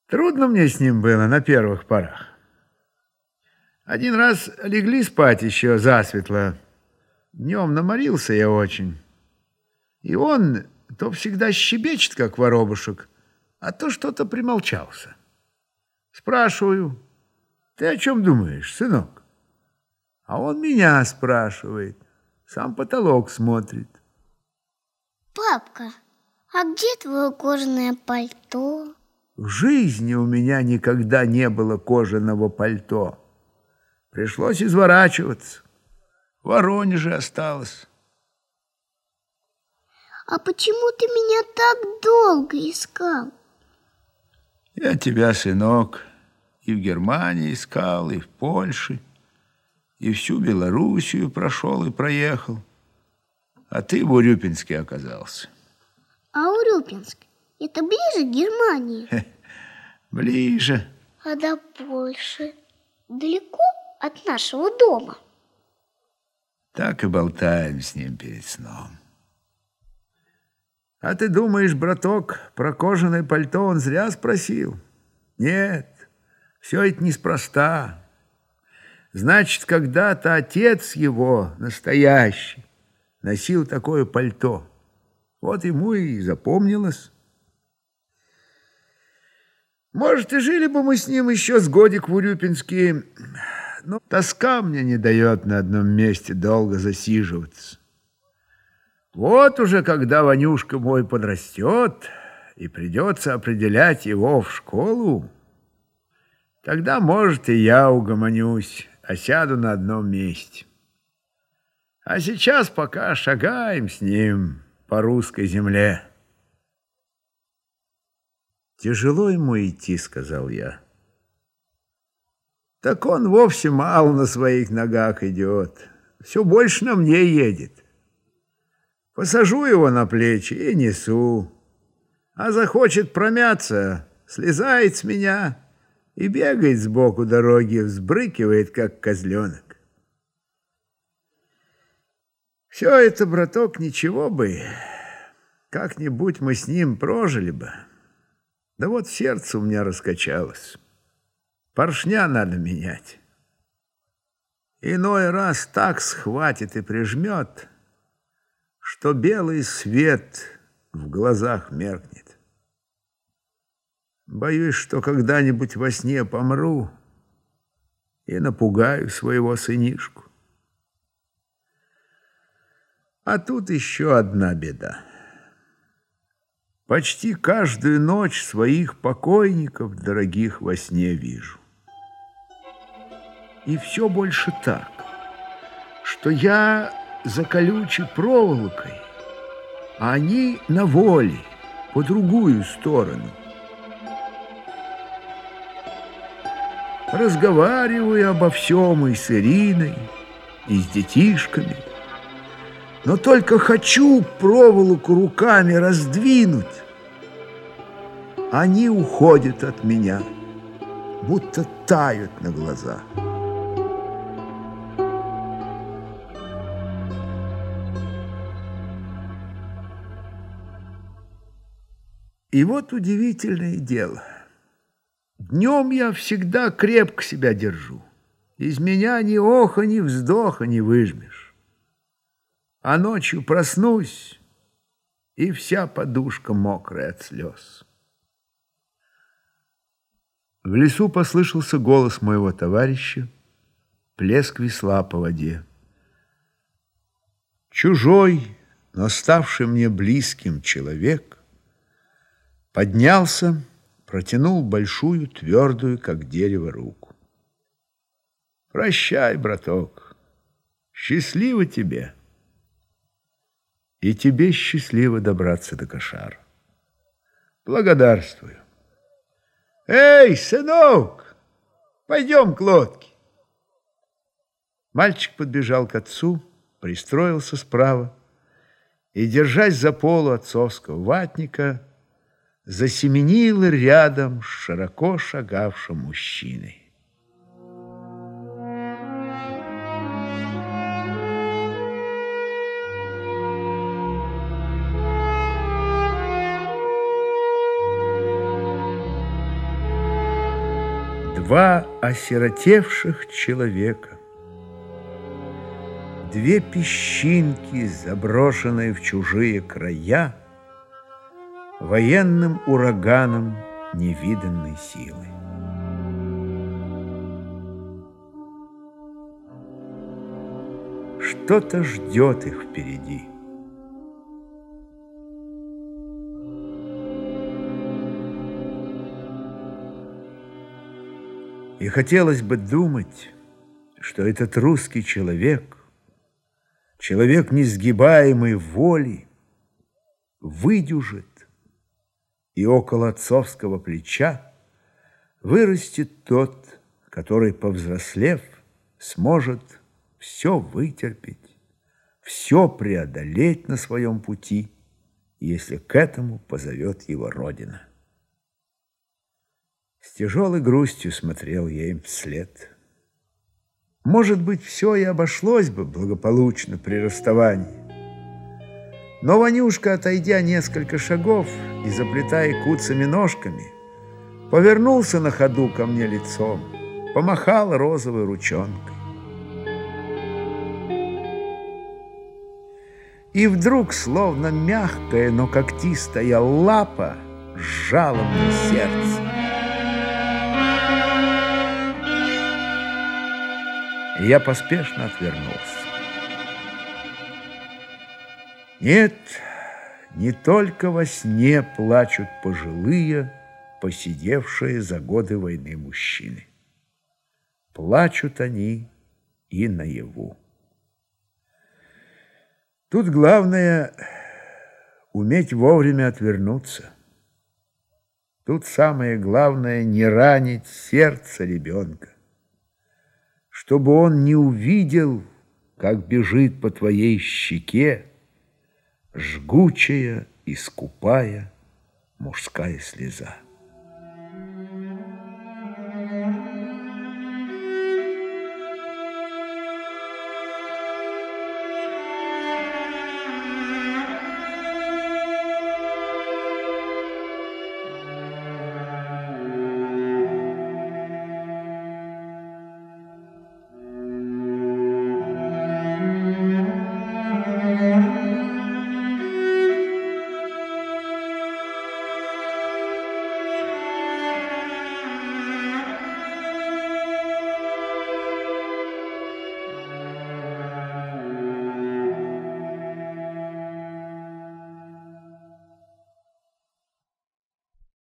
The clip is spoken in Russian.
Трудно мне с ним было на первых порах. Один раз легли спать еще засветло. Днем наморился я очень. И он то всегда щебечет, как воробушек, а то что-то примолчался. Спрашиваю: ты о чем думаешь, сынок? А он меня спрашивает, сам потолок смотрит. Папка, а где твое кожаное пальто? В жизни у меня никогда не было кожаного пальто. Пришлось изворачиваться. В Воронеже осталось. А почему ты меня так долго искал? Я тебя, сынок, и в Германии искал, и в Польше, и всю Белоруссию прошел и проехал. А ты в Урюпинске оказался. А Урюпинск — это ближе к Германии? Ближе. А до Польши далеко от нашего дома? Так и болтаем с ним перед сном. А ты думаешь, браток, про кожаное пальто он зря спросил? Нет, все это неспроста. Значит, когда-то отец его, настоящий, носил такое пальто. Вот ему и запомнилось. Может, и жили бы мы с ним еще с годик в Урюпинске, но тоска мне не дает на одном месте долго засиживаться. Вот уже когда Ванюшка мой подрастет и придется определять его в школу, тогда, может, и я угомонюсь, а сяду на одном месте. А сейчас пока шагаем с ним по русской земле. «Тяжело ему идти», — сказал я. «Так он вовсе мало на своих ногах идет, все больше на мне едет. Посажу его на плечи и несу, а захочет промяться, слезает с меня и бегает сбоку дороги, взбрыкивает, как козленок. Все это, браток, ничего бы, как-нибудь мы с ним прожили бы. Да вот сердце у меня раскачалось. Поршня надо менять. Иной раз так схватит и прижмет, что белый свет в глазах меркнет. Боюсь, что когда-нибудь во сне помру и напугаю своего сынишку. А тут еще одна беда. Почти каждую ночь своих покойников дорогих во сне вижу. И все больше так, что я за колючей проволокой, а они на воле, по другую сторону. Разговариваю обо всем и с Ириной, и с детишками, но только хочу проволоку руками раздвинуть. Они уходят от меня, будто тают на глазах. И вот удивительное дело. Днем я всегда крепко себя держу. Из меня ни оха, ни вздоха не выжмешь. А ночью проснусь, и вся подушка мокрая от слез. В лесу послышался голос моего товарища, плеск весла по воде. Чужой, но ставший мне близким человек поднялся, протянул большую, твердую, как дерево, руку. «Прощай, браток, счастливо тебе, и тебе счастливо добраться до Кошара. Благодарствую. Эй, сынок, пойдем к лодке». Мальчик подбежал к отцу, пристроился справа и, держась за полу отцовского ватника, засеменил рядом с широко шагавшим мужчиной. Два осиротевших человека, две песчинки, заброшенные в чужие края, военным ураганом невиданной силы. Что-то ждет их впереди. И хотелось бы думать, что этот русский человек, человек несгибаемой воли, выдюжит, и около отцовского плеча вырастет тот, который, повзрослев, сможет все вытерпеть, все преодолеть на своем пути, если к этому позовет его Родина. С тяжелой грустью смотрел я им вслед. Может быть, все и обошлось бы благополучно при расставании. Но Ванюшка, отойдя несколько шагов и заплетая куцами ножками, повернулся на ходу ко мне лицом, помахал розовой ручонкой. И вдруг, словно мягкая, но когтистая лапа, сжала мне сердце. И я поспешно отвернулся. Нет, не только во сне плачут пожилые, посидевшие за годы войны мужчины. Плачут они и наяву. Тут главное — уметь вовремя отвернуться. Тут самое главное — не ранить сердце ребенка, чтобы он не увидел, как бежит по твоей щеке жгучая и скупая мужская слеза.